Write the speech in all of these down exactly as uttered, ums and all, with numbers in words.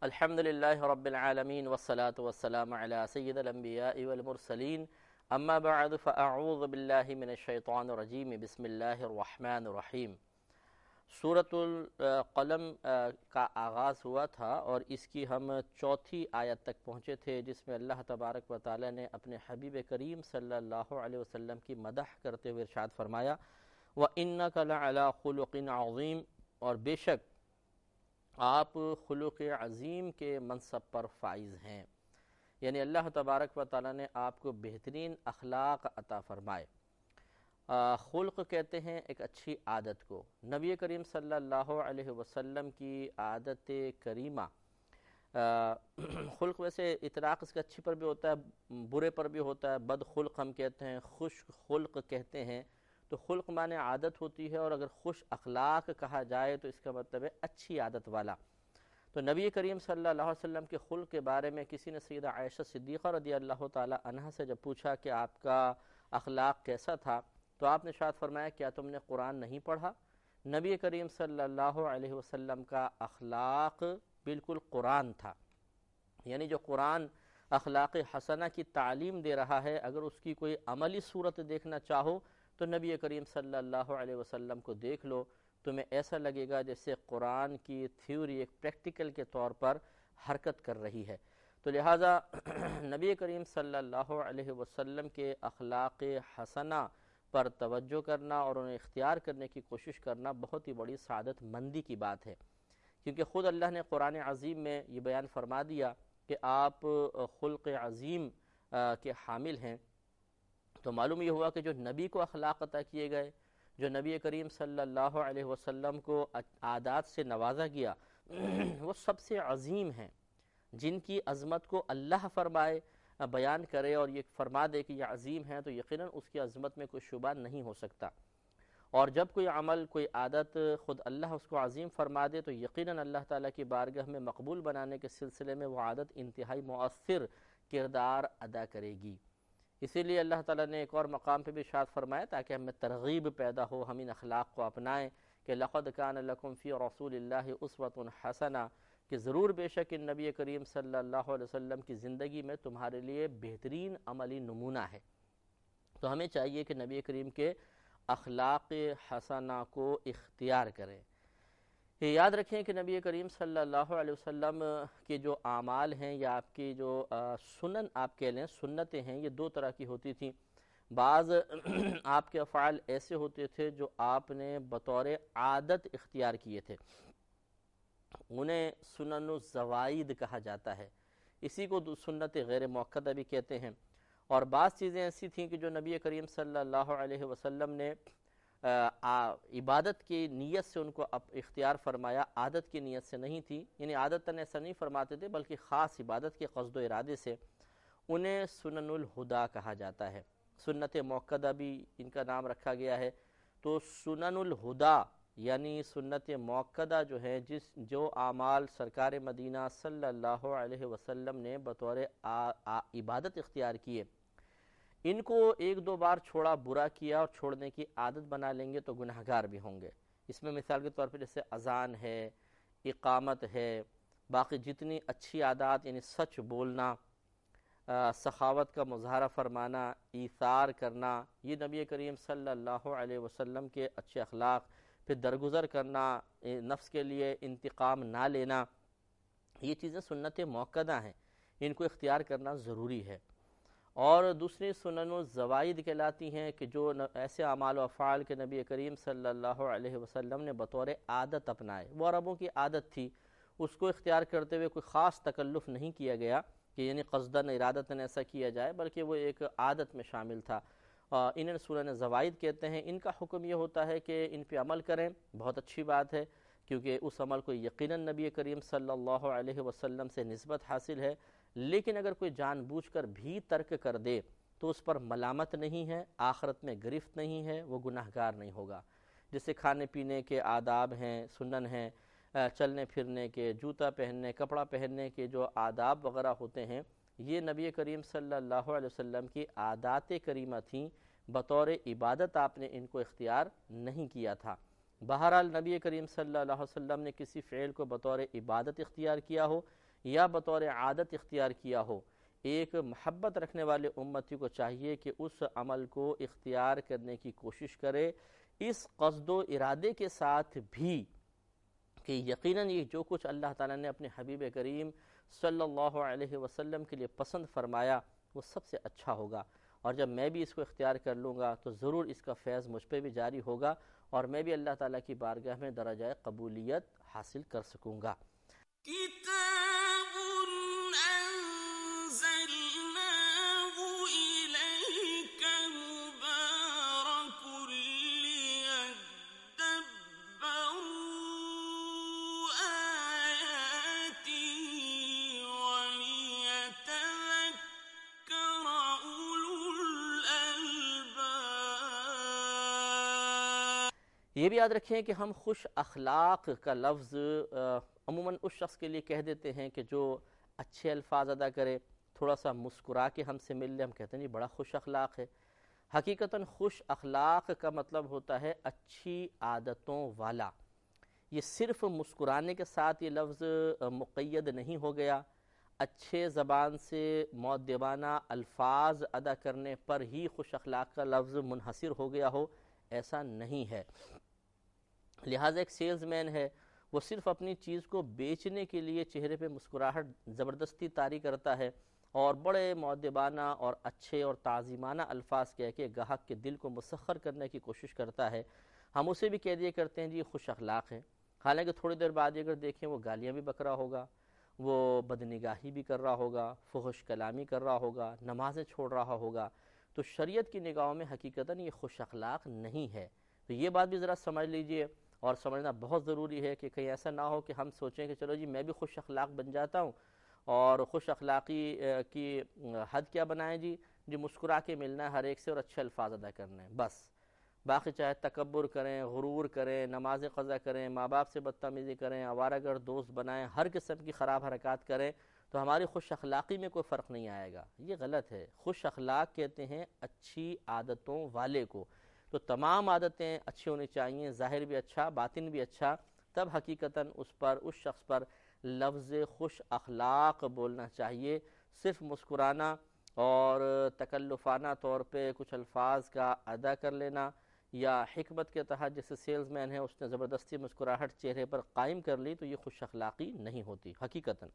الحمدللہ رب العالمین والصلاة والسلام علی سید الانبیاء والمرسلین اما بعد فاعوذ باللہ من الشیطان الرجیم بسم اللہ الرحمن الرحیم۔ سورۃ القلم کا آغاز ہوا تھا اور اس کی ہم چوتھی آیت تک پہنچے تھے، جس میں اللہ تبارک و تعالی نے اپنے حبیب کریم صلی اللہ علیہ وسلم کی مدح کرتے ہوئے ارشاد فرمایا وَإِنَّكَ لَعَلَىٰ خُلُقٍ عَظِيمٍ، اور بے شک آپ خلق عظیم کے منصب پر فائز ہیں، یعنی اللہ تبارک و تعالی نے آپ کو بہترین اخلاق عطا فرمائے۔ خلق کہتے ہیں ایک اچھی عادت کو۔ نبی کریم صلی اللہ علیہ وسلم کی عادت کریمہ، خلق ویسے اطلاق اس کا اچھی پر بھی ہوتا ہے، برے پر بھی ہوتا ہے، بد خلق ہم کہتے ہیں، خوش خلق کہتے ہیں۔ تو خلق معنی عادت ہوتی ہے، اور اگر خوش اخلاق کہا جائے تو اس کا مطلب ہے اچھی عادت والا۔ تو نبی کریم صلی اللہ علیہ وسلم کے خلق کے بارے میں کسی نے سیدہ عائشہ صدیقہ رضی اللہ تعالی عنہا سے جب پوچھا کہ آپ کا اخلاق کیسا تھا، تو آپ نے ارشاد فرمایا کیا تم نے قرآن نہیں پڑھا؟ نبی کریم صلی اللہ علیہ وسلم کا اخلاق بالکل قرآن تھا، یعنی جو قرآن اخلاق حسنہ کی تعلیم دے رہا ہے، اگر اس کی کوئی عملی صورت دیکھنا چاہو تو نبی کریم صلی اللہ علیہ وسلم کو دیکھ لو، تمہیں ایسا لگے گا جیسے قرآن کی تھیوری ایک پریکٹیکل کے طور پر حرکت کر رہی ہے۔ تو لہٰذا نبی کریم صلی اللہ علیہ وسلم کے اخلاق حسنہ پر توجہ کرنا اور انہیں اختیار کرنے کی کوشش کرنا بہت ہی بڑی سعادت مندی کی بات ہے، کیونکہ خود اللہ نے قرآن عظیم میں یہ بیان فرما دیا کہ آپ خلق عظیم کے حامل ہیں۔ تو معلوم یہ ہوا کہ جو نبی کو اخلاق عطا کیے گئے، جو نبی کریم صلی اللہ علیہ وسلم کو عادات سے نوازا گیا، وہ سب سے عظیم ہیں، جن کی عظمت کو اللہ فرمائے، بیان کرے اور یہ فرما دے کہ یہ عظیم ہیں، تو یقیناً اس کی عظمت میں کوئی شبہ نہیں ہو سکتا۔ اور جب کوئی عمل، کوئی عادت خود اللہ اس کو عظیم فرما دے تو یقیناً اللہ تعالیٰ کی بارگاہ میں مقبول بنانے کے سلسلے میں وہ عادت انتہائی مؤثر کردار ادا کرے گی۔ اسی لیے اللہ تعالیٰ نے ایک اور مقام پہ بھی ارشاد فرمایا تاکہ ہم میں ترغیب پیدا ہو، ہم ان اخلاق کو اپنائیں کہ لَقَدْ كَانَ لَكُمْ فِي رَسُولِ اللَّهِ أُسْوَةٌ حَسَنَةٌ، کہ ضرور بے شک ان نبی کریم صلی اللہ علیہ وسلم کی زندگی میں تمہارے لیے بہترین عملی نمونہ ہے۔ تو ہمیں چاہیے کہ نبی کریم کے اخلاق حسنہ کو اختیار کریں۔ یہ یاد رکھیں کہ نبی کریم صلی اللہ علیہ وسلم کے جو اعمال ہیں یا آپ کی جو سنن آپ کہہ لیں، سنتیں ہیں، یہ دو طرح کی ہوتی تھیں۔ بعض آپ کے افعال ایسے ہوتے تھے جو آپ نے بطور عادت اختیار کیے تھے، انہیں سنن الزوائد کہا جاتا ہے، اسی کو سنت غیر مؤکدہ بھی کہتے ہیں۔ اور بعض چیزیں ایسی تھیں کہ جو نبی کریم صلی اللہ علیہ وسلم نے عبادت کی نیت سے ان کو اختیار فرمایا، عادت کی نیت سے نہیں تھی، یعنی عادتاً ایسا نہیں فرماتے تھے بلکہ خاص عبادت کے قصد و ارادے سے، انہیں سنن الہدا کہا جاتا ہے۔ سنت موقدہ بھی ان کا نام رکھا گیا ہے۔ تو سنن الہدا یعنی سنت موقدہ جو ہے، جس جو اعمال سرکار مدینہ صلی اللہ علیہ وسلم نے بطور عبادت اختیار کیے، ان کو ایک دو بار چھوڑا، برا کیا اور چھوڑنے کی عادت بنا لیں گے تو گناہگار بھی ہوں گے۔ اس میں مثال کے طور پر جیسے اذان ہے، اقامت ہے، باقی جتنی اچھی عادات یعنی سچ بولنا، سخاوت کا مظاہرہ فرمانا، ایثار کرنا، یہ نبی کریم صلی اللہ علیہ وسلم کے اچھے اخلاق۔ پھر درگزر کرنا، نفس کے لیے انتقام نہ لینا، یہ چیزیں سنت موقدہ ہیں، ان کو اختیار کرنا ضروری ہے۔ اور دوسری سنن الزوائد کہلاتی ہیں کہ جو ایسے اعمال و افعال کے نبی کریم صلی اللہ علیہ وسلم نے بطور عادت اپنائے، وہ عربوں کی عادت تھی، اس کو اختیار کرتے ہوئے کوئی خاص تکلف نہیں کیا گیا کہ یعنی قصداً ارادتاً ایسا کیا جائے، بلکہ وہ ایک عادت میں شامل تھا۔ انہیں سنن زوائد کہتے ہیں۔ ان کا حکم یہ ہوتا ہے کہ ان پہ عمل کریں، بہت اچھی بات ہے، کیونکہ اس عمل کو یقیناً نبی کریم صلی اللہ علیہ وسلم سے نسبت حاصل ہے، لیکن اگر کوئی جان بوجھ کر بھی ترک کر دے تو اس پر ملامت نہیں ہے، آخرت میں گرفت نہیں ہے، وہ گناہگار نہیں ہوگا۔ جیسے کھانے پینے کے آداب ہیں، سنن ہیں، چلنے پھرنے کے، جوتا پہننے، کپڑا پہننے کے جو آداب وغیرہ ہوتے ہیں، یہ نبی کریم صلی اللہ علیہ وسلم کی عادات کریمہ تھیں، بطور عبادت آپ نے ان کو اختیار نہیں کیا تھا۔ بہرحال نبی کریم صلی اللہ علیہ وسلم نے کسی فعل کو بطور عبادت اختیار کیا ہو یا بطور عادت اختیار کیا ہو، ایک محبت رکھنے والے امتی کو چاہیے کہ اس عمل کو اختیار کرنے کی کوشش کرے اس قصد و ارادے کے ساتھ بھی کہ یقیناً یہ جو کچھ اللہ تعالیٰ نے اپنے حبیب کریم صلی اللہ علیہ وسلم کے لیے پسند فرمایا وہ سب سے اچھا ہوگا، اور جب میں بھی اس کو اختیار کر لوں گا تو ضرور اس کا فیض مجھ پہ بھی جاری ہوگا اور میں بھی اللہ تعالیٰ کی بارگاہ میں درجہ قبولیت حاصل کر سکوں گا۔ کتاب انزلناه الیک مبارک لیدبروا آیاته ولیتذکر اولو الالباب۔ یہ بھی یاد رکھیں کہ ہم خوش اخلاق کا لفظ عموماً اس شخص کے لیے کہہ دیتے ہیں کہ جو اچھے الفاظ ادا کرے، تھوڑا سا مسکرا کے ہم سے مل لے، ہم کہتے ہیں جی بڑا خوش اخلاق ہے۔ حقیقتاً خوش اخلاق کا مطلب ہوتا ہے اچھی عادتوں والا۔ یہ صرف مسکرانے کے ساتھ یہ لفظ مقید نہیں ہو گیا، اچھے زبان سے مؤدبانہ الفاظ ادا کرنے پر ہی خوش اخلاق کا لفظ منحصر ہو گیا ہو، ایسا نہیں ہے۔ لہٰذا ایک سیلز مین ہے، وہ صرف اپنی چیز کو بیچنے کے لیے چہرے پہ مسکراہٹ زبردستی طاری کرتا ہے اور بڑے مؤدبانہ اور اچھے اور تعظیمانہ الفاظ کہہ کے گاہک کے دل کو مسخر کرنے کی کوشش کرتا ہے۔ ہم اسے بھی کہہ دیا کرتے ہیں جی خوش اخلاق ہے، حالانکہ تھوڑی دیر بعد اگر دیکھیں وہ گالیاں بھی بک رہا ہوگا، وہ بدنگاہی بھی کر رہا ہوگا، فحش کلامی کر رہا ہوگا، نمازیں چھوڑ رہا ہوگا، تو شریعت کی نگاہوں میں حقیقتاً یہ خوش اخلاق نہیں ہے۔ تو یہ بات بھی ذرا سمجھ لیجئے، اور سمجھنا بہت ضروری ہے کہ کہیں ایسا نہ ہو کہ ہم سوچیں کہ چلو جی میں بھی خوش اخلاق بن جاتا ہوں، اور خوش اخلاقی کی حد کیا بنائیں جی جی مسکرا کے ملنا ہے ہر ایک سے اور اچھے الفاظ ادا کرنا ہے بس، باقی چاہے تکبر کریں، غرور کریں، نماز قضا کریں، ماں باپ سے بدتمیزی کریں، آوارہ گرد دوست بنائیں، ہر قسم کی خراب حرکات کریں، تو ہماری خوش اخلاقی میں کوئی فرق نہیں آئے گا۔ یہ غلط ہے۔ خوش اخلاق کہتے ہیں اچھی عادتوں والے کو، تو تمام عادتیں اچھی ہونی چاہیے، ظاہر بھی اچھا، باطن بھی اچھا، تب حقیقتاً اس پر اس شخص پر لفظ خوش اخلاق بولنا چاہیے۔ صرف مسکرانا اور تکلفانہ طور پہ کچھ الفاظ کا ادا کر لینا، یا حکمت کے تحت جیسے سیلز مین ہے اس نے زبردستی مسکراہٹ چہرے پر قائم کر لی، تو یہ خوش اخلاقی نہیں ہوتی حقیقتاً۔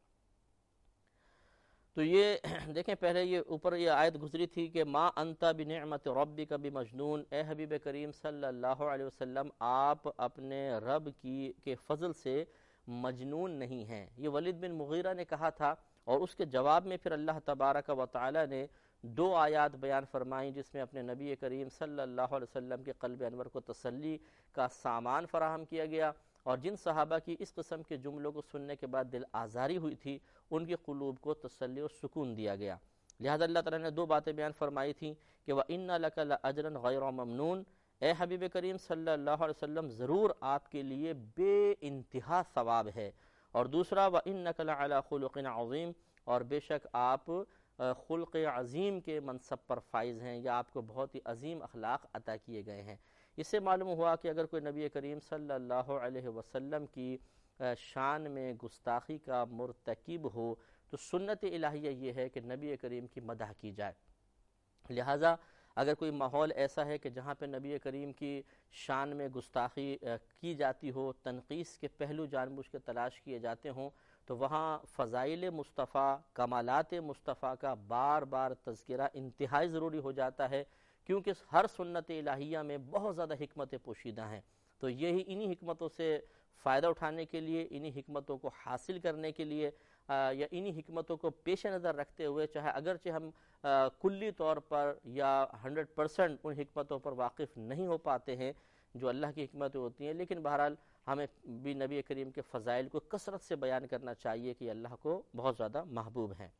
تو یہ دیکھیں پہلے یہ اوپر یہ آیت گزری تھی کہ ما انت بنعمت ربک بمجنون، اے حبیب کریم صلی اللہ علیہ وسلم آپ اپنے رب کی کے فضل سے مجنون نہیں ہیں۔ یہ ولید بن مغیرہ نے کہا تھا، اور اس کے جواب میں پھر اللہ تبارک و تعالی نے دو آیات بیان فرمائیں جس میں اپنے نبی کریم صلی اللہ علیہ وسلم کے قلب انور کو تسلی کا سامان فراہم کیا گیا، اور جن صحابہ کی اس قسم کے جملوں کو سننے کے بعد دل آزاری ہوئی تھی ان کے قلوب کو تسلی و سکون دیا گیا۔ لہذا اللہ تعالیٰ نے دو باتیں بیان فرمائی تھیں کہ وَإِنَّ لَكَ لَأَجْرًا غَيْرَ مَمْنُونَ، اے حبیب کریم صلی اللہ علیہ وسلم ضرور آپ کے لیے بے انتہا ثواب ہے، اور دوسرا وَإِنَّكَ لَعَلَى خُلُقٍ عَظِيمٍ، اور بے شک آپ خلق عظیم کے منصب پر فائز ہیں، یا آپ کو بہت ہی عظیم اخلاق عطا کیے گئے ہیں۔ اس سے معلوم ہوا کہ اگر کوئی نبی کریم صلی اللہ علیہ وسلم کی شان میں گستاخی کا مرتکب ہو تو سنت الہیہ یہ ہے کہ نبی کریم کی مدح کی جائے۔ لہٰذا اگر کوئی ماحول ایسا ہے کہ جہاں پہ نبی کریم کی شان میں گستاخی کی جاتی ہو، تنقیص کے پہلو جان بوجھ کے تلاش کیے جاتے ہوں، تو وہاں فضائل مصطفیٰ، کمالات مصطفیٰ کا بار بار تذکرہ انتہائی ضروری ہو جاتا ہے، کیونکہ ہر سنت الہیہ میں بہت زیادہ حکمتیں پوشیدہ ہیں۔ تو یہی انہی حکمتوں سے فائدہ اٹھانے کے لیے، انہی حکمتوں کو حاصل کرنے کے لیے، یا انہی حکمتوں کو پیش نظر رکھتے ہوئے، چاہے اگرچہ ہم کلی طور پر یا ہنڈریڈ پرسنٹ ان حکمتوں پر واقف نہیں ہو پاتے ہیں جو اللہ کی حکمتیں ہوتی ہیں، لیکن بہرحال ہمیں بھی نبی کریم کے فضائل کو کثرت سے بیان کرنا چاہیے کہ اللہ کو بہت زیادہ محبوب ہیں۔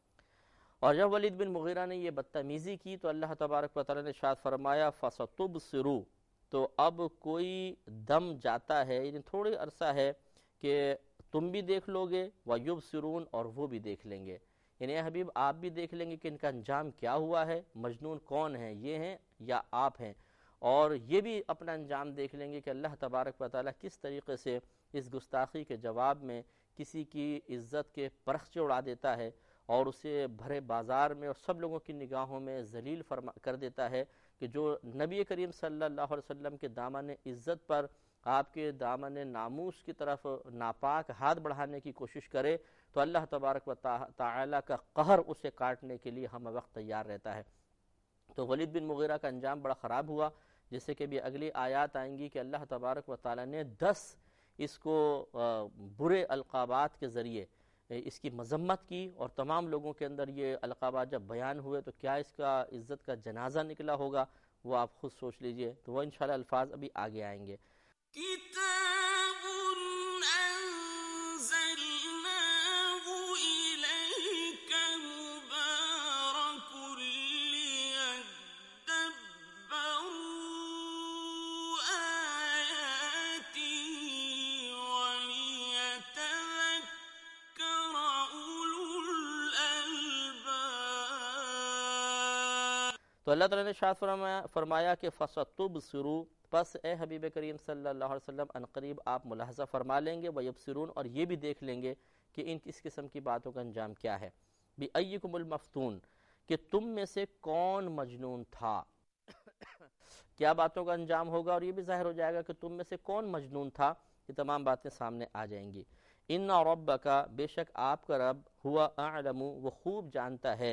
اور جب ولید بن مغیرہ نے یہ بدتمیزی کی تو اللہ تبارک و تعالی نے ارشاد فرمایا فَسَتُبْصِرُوا، تو اب کوئی دم جاتا ہے، یعنی تھوڑی عرصہ ہے کہ تم بھی دیکھ لو گے، وَيُبْصِرُونَ، اور وہ بھی دیکھ لیں گے، یعنی اے حبیب آپ بھی دیکھ لیں گے کہ ان کا انجام کیا ہوا ہے، مجنون کون ہے، یہ ہیں یا آپ ہیں، اور یہ بھی اپنا انجام دیکھ لیں گے کہ اللہ تبارک و تعالی کس طریقے سے اس گستاخی کے جواب میں کسی کی عزت کے پرخچے اڑا دیتا ہے اور اسے بھرے بازار میں اور سب لوگوں کی نگاہوں میں ذلیل فرما کر دیتا ہے کہ جو نبی کریم صلی اللہ علیہ وسلم کے دامن عزت پر آپ کے دامن ناموس کی طرف ناپاک ہاتھ بڑھانے کی کوشش کرے تو اللہ تبارک و تعالی کا قہر اسے کاٹنے کے لیے ہم وقت تیار رہتا ہے۔ تو ولید بن مغیرہ کا انجام بڑا خراب ہوا، جیسے کہ بھی اگلی آیات آئیں گی کہ اللہ تبارک و تعالی نے دس اس کو برے القابات کے ذریعے اس کی مذمت کی، اور تمام لوگوں کے اندر یہ القابات جب بیان ہوئے تو کیا اس کا عزت کا جنازہ نکلا ہوگا وہ آپ خود سوچ لیجئے۔ تو وہ انشاءاللہ الفاظ ابھی آگے آئیں گے۔ کتاب انزلناه الیک مبارک لیدبروا آیاتی ولیتذکر اولو الالباب۔ تو اللہ تعالیٰ نے ارشاد فرمایا فرمایا کہ فَسَتُبْصِرُوا، پس اے حبیب کریم صلی اللہ علیہ وسلم عنقریب آپ ملاحظہ فرما لیں گے، وَيَبْصِرُونَ، اور یہ بھی دیکھ لیں گے کہ ان کس قسم کی باتوں کا انجام کیا ہے۔ بِأَيِّكُمُ الْمَفْتُونَ، کہ تم میں سے کون مجنون تھا۔ کیا باتوں کا انجام ہوگا اور یہ بھی ظاہر ہو جائے گا کہ تم میں سے کون مجنون تھا، یہ تمام باتیں سامنے آ جائیں گی۔ اِنَّ رَبَّكَ، بے شک آپ کا رب، ہوا اعلم، وہ خوب جانتا ہے،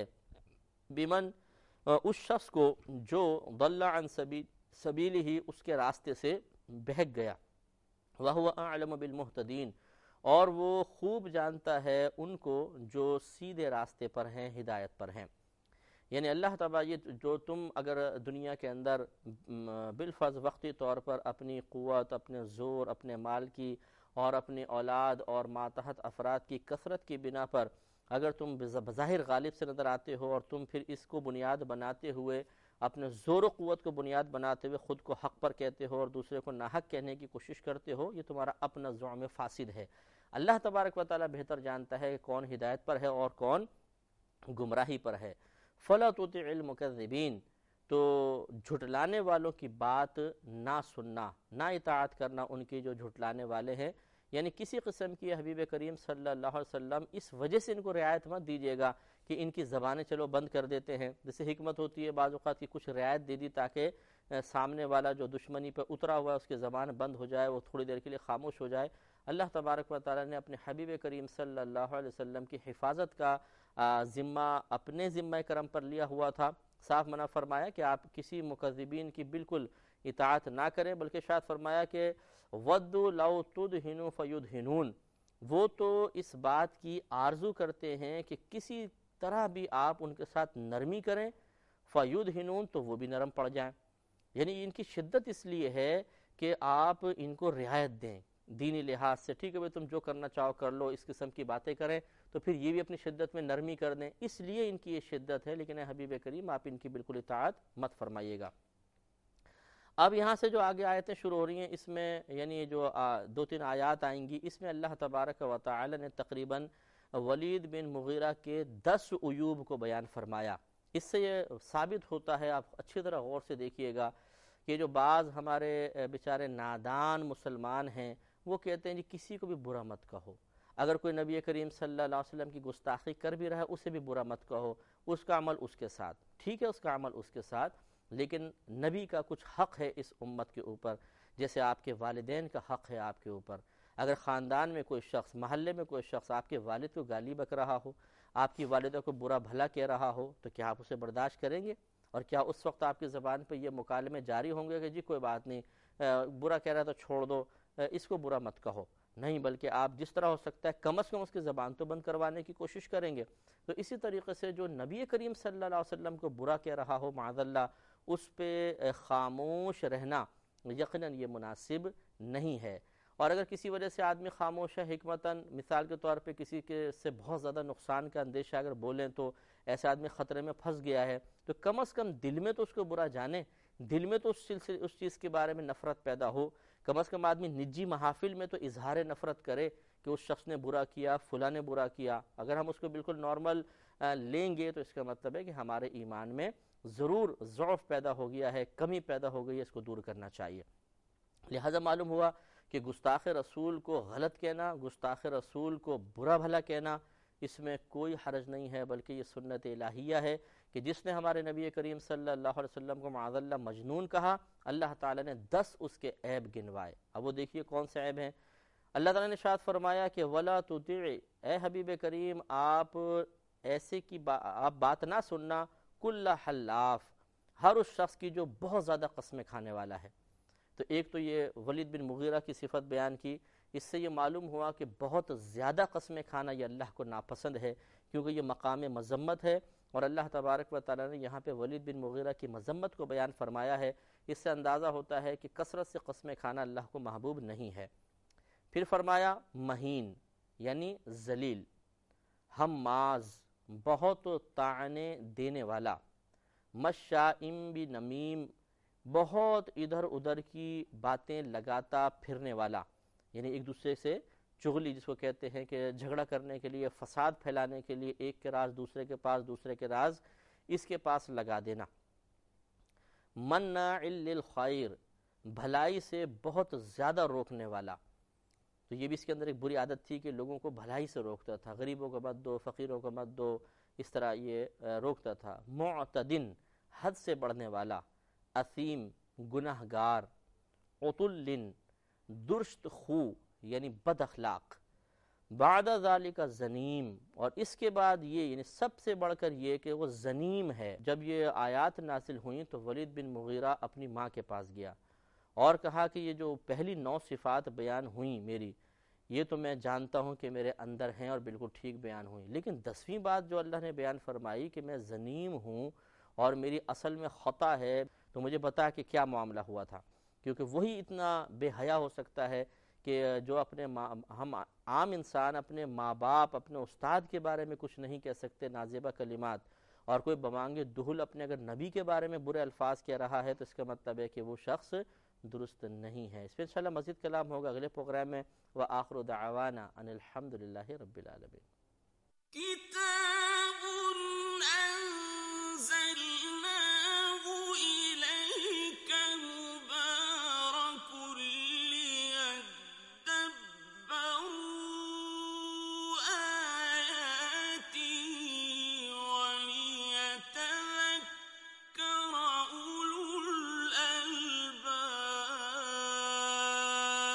بمن، اس شخص کو جو ضل عن سبیل سبیل ہی اس کے راستے سے بہک گیا، وَهُوَ أَعْلَمُ بِالْمُهْتَدِينَ، اور وہ خوب جانتا ہے ان کو جو سیدھے راستے پر ہیں، ہدایت پر ہیں۔ یعنی اللہ تعالیٰ یہ جو تم اگر دنیا کے اندر بالفرض وقتی طور پر اپنی قوت، اپنے زور، اپنے مال کی اور اپنی اولاد اور ماتحت افراد کی کثرت کی بنا پر اگر تم بظاہر غالب سے نظر آتے ہو اور تم پھر اس کو بنیاد بناتے ہوئے، اپنے زور و قوت کو بنیاد بناتے ہوئے خود کو حق پر کہتے ہو اور دوسرے کو ناحق کہنے کی کوشش کرتے ہو، یہ تمہارا اپنا زعم فاسد ہے۔ اللہ تبارک و تعالیٰ بہتر جانتا ہے کہ کون ہدایت پر ہے اور کون گمراہی پر ہے۔ فَلَا تُطِعِ الْمُكَذِّبِينَ، تو جھٹلانے والوں کی بات نہ سننا، نہ اطاعت کرنا ان کی جو جھٹلانے والے ہیں، یعنی کسی قسم کی حبیب کریم صلی اللہ علیہ وسلم اس وجہ سے ان کو رعایت مت دیجیے گا کہ ان کی زبانیں چلو بند کر دیتے ہیں، جیسے حکمت ہوتی ہے بعض اوقات کی کچھ رعایت دے دی تاکہ سامنے والا جو دشمنی پہ اترا ہوا ہے اس کی زبان بند ہو جائے، وہ تھوڑی دیر کے لیے خاموش ہو جائے۔ اللہ تبارک و تعالیٰ نے اپنے حبیب کریم صلی اللہ علیہ وسلم کی حفاظت کا ذمہ اپنے ذمہ کرم پر لیا ہوا تھا، صاف منع فرمایا کہ آپ کسی مکذبین کی بالکل اطاعت نہ کریں، بلکہ شاید فرمایا کہ وَدُّوا لَوْ تُدْهِنُوا فَيُدْهِنُونَ، وہ تو اس بات کی آرزو کرتے ہیں کہ کسی طرح بھی آپ ان کے ساتھ نرمی کریں، فَيُدْهِنُونَ، تو وہ بھی نرم پڑ جائیں۔ یعنی ان کی شدت اس لیے ہے کہ آپ ان کو رعایت دیں دینی لحاظ سے، ٹھیک ہے بھئی تم جو کرنا چاہو کر لو، اس قسم کی باتیں کریں تو پھر یہ بھی اپنی شدت میں نرمی کر دیں، اس لیے ان کی یہ شدت ہے، لیکن اے حبیب کریم آپ ان کی بالکل اطاعت مت فرمائیے گا۔ اب یہاں سے جو آگے آیتیں شروع ہو رہی ہیں، اس میں یعنی جو دو تین آیات آئیں گی، اس میں اللہ تبارک و تعالی نے تقریباً ولید بن مغیرہ کے دس عیوب کو بیان فرمایا۔ اس سے یہ ثابت ہوتا ہے، آپ اچھی طرح غور سے دیکھیے گا کہ جو بعض ہمارے بیچارے نادان مسلمان ہیں وہ کہتے ہیں جی کسی کو بھی برا مت کہو، اگر کوئی نبی کریم صلی اللہ علیہ وسلم کی گستاخی کر بھی رہا ہے اسے بھی برا مت کہو، اس کا عمل اس کے ساتھ، ٹھیک ہے اس کا عمل اس کے ساتھ، لیکن نبی کا کچھ حق ہے اس امت کے اوپر، جیسے آپ کے والدین کا حق ہے آپ کے اوپر۔ اگر خاندان میں کوئی شخص، محلے میں کوئی شخص آپ کے والد کو گالی بک رہا ہو، آپ کی والدہ کو برا بھلا کہہ رہا ہو، تو کیا آپ اسے برداشت کریں گے؟ اور کیا اس وقت آپ کی زبان پہ یہ مکالمے جاری ہوں گے کہ جی کوئی بات نہیں، برا کہہ رہا ہے تو چھوڑ دو، اس کو برا مت کہو؟ نہیں، بلکہ آپ جس طرح ہو سکتا ہے کم از کم اس کی زبان تو بند کروانے کی کوشش کریں گے۔ تو اسی طریقے سے جو نبی کریم صلی اللہ علیہ وسلم کو برا کہہ رہا ہو معاذ اللہ، اس پہ خاموش رہنا یقیناً یہ مناسب نہیں ہے۔ اور اگر کسی وجہ سے آدمی خاموش ہے حکمتاً، مثال کے طور پہ کسی کے سے بہت زیادہ نقصان کا اندیشہ اگر بولیں تو ایسا آدمی خطرے میں پھنس گیا ہے، تو کم از کم دل میں تو اس کو برا جانے، دل میں تو اس سلسلے اس چیز کے بارے میں نفرت پیدا ہو، کم از کم آدمی نجی محافل میں تو اظہار نفرت کرے کہ اس شخص نے برا کیا، فلاں نے برا کیا۔ اگر ہم اس کو بالکل نارمل لیں گے تو اس کا مطلب ہے کہ ہمارے ایمان میں ضرور ضعف پیدا ہو گیا ہے، کمی پیدا ہو گئی ہے، اس کو دور کرنا چاہیے۔ لہذا معلوم ہوا کہ کہ گستاخ رسول کو غلط کہنا، گستاخ رسول کو برا بھلا کہنا، اس میں کوئی حرج نہیں ہے، بلکہ یہ سنت الہیہ ہے کہ جس نے ہمارے نبی کریم صلی اللہ علیہ وسلم کو معاذ اللہ مجنون کہا، اللہ تعالیٰ نے دس اس کے عیب گنوائے۔ اب وہ دیکھیے کون سے عیب ہیں۔ اللہ تعالیٰ نے ارشاد فرمایا کہ وَلَا تُطِعِ، اے حبیب کریم آپ ایسے کی با آپ بات نہ سننا، کل حلاف، ہر اس شخص کی جو بہت زیادہ قسمیں کھانے والا ہے۔ تو ایک تو یہ ولید بن مغیرہ کی صفت بیان کی، اس سے یہ معلوم ہوا کہ بہت زیادہ قسمیں کھانا یہ اللہ کو ناپسند ہے، کیونکہ یہ مقام مذمت ہے، اور اللہ تبارک و تعالیٰ نے یہاں پہ ولید بن مغیرہ کی مذمت کو بیان فرمایا ہے۔ اس سے اندازہ ہوتا ہے کہ کثرت سے قسمیں کھانا اللہ کو محبوب نہیں ہے۔ پھر فرمایا مہین یعنی ذلیل، ہماز بہت طعنے دینے والا، مشائم بنمیم بہت ادھر ادھر کی باتیں لگاتا پھرنے والا، یعنی ایک دوسرے سے چغلی جس کو کہتے ہیں کہ جھگڑا کرنے کے لیے، فساد پھیلانے کے لیے ایک کے راز دوسرے کے پاس، دوسرے کے راز اس کے پاس لگا دینا۔ مناع للخیر بھلائی سے بہت زیادہ روکنے والا، تو یہ بھی اس کے اندر ایک بری عادت تھی کہ لوگوں کو بھلائی سے روکتا تھا، غریبوں کو مت دو، فقیروں کو مت دو، اس طرح یہ روکتا تھا۔ معتدن حد سے بڑھنے والا، اثیم گناہ گار، عتل درشت خو یعنی بد اخلاق، بعد ذالک زنیم، اور اس کے بعد یہ یعنی سب سے بڑھ کر یہ کہ وہ زنیم ہے۔ جب یہ آیات نازل ہوئیں تو ولید بن مغیرہ اپنی ماں کے پاس گیا اور کہا کہ یہ جو پہلی نو صفات بیان ہوئیں میری، یہ تو میں جانتا ہوں کہ میرے اندر ہیں اور بالکل ٹھیک بیان ہوئیں، لیکن دسویں بات جو اللہ نے بیان فرمائی کہ میں زنیم ہوں اور میری اصل میں خطا ہے، تو مجھے بتا کہ کیا معاملہ ہوا تھا، کیونکہ وہی اتنا بے حیا ہو سکتا ہے کہ جو اپنے ماں ہم عام انسان اپنے ماں باپ اپنے استاد کے بارے میں کچھ نہیں کہہ سکتے نازیبہ کلمات، اور کوئی بمانگے دہل اپنے اگر نبی کے بارے میں برے الفاظ کہہ رہا ہے تو اس کا مطلب ہے کہ وہ شخص درست نہیں ہے۔ اس پہ انشاءاللہ مزید کلام ہوگا اگلے پروگرام میں۔ وآخر دعوانا ان الحمد للہ رب العالمین۔ کتاب